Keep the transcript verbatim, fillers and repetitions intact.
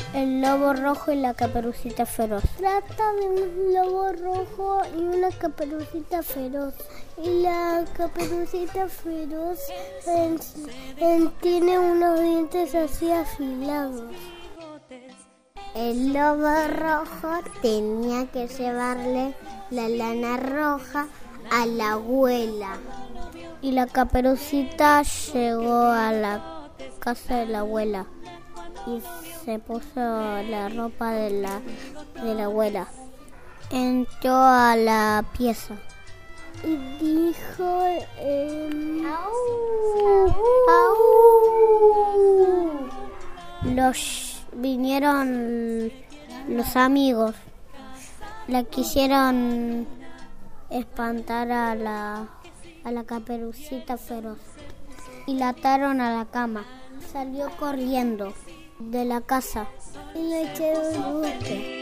El lobo rojo y la caperucita feroz. Trata de un lobo rojo y una caperucita feroz. Y la caperucita feroz en, en, tiene unos dientes así afilados. El lobo rojo tenía que llevarle la lana roja a la abuela. Y la caperucita llegó a la casa de la abuela y se puso la ropa de la, de la abuela. Entró a la pieza y dijo: eh, ¡Au! ¡Au! Los vinieron los amigos, la quisieron espantar a la, a la caperucita feroz y la ataron a la cama. Salió corriendo de la casa y le echaron dulce.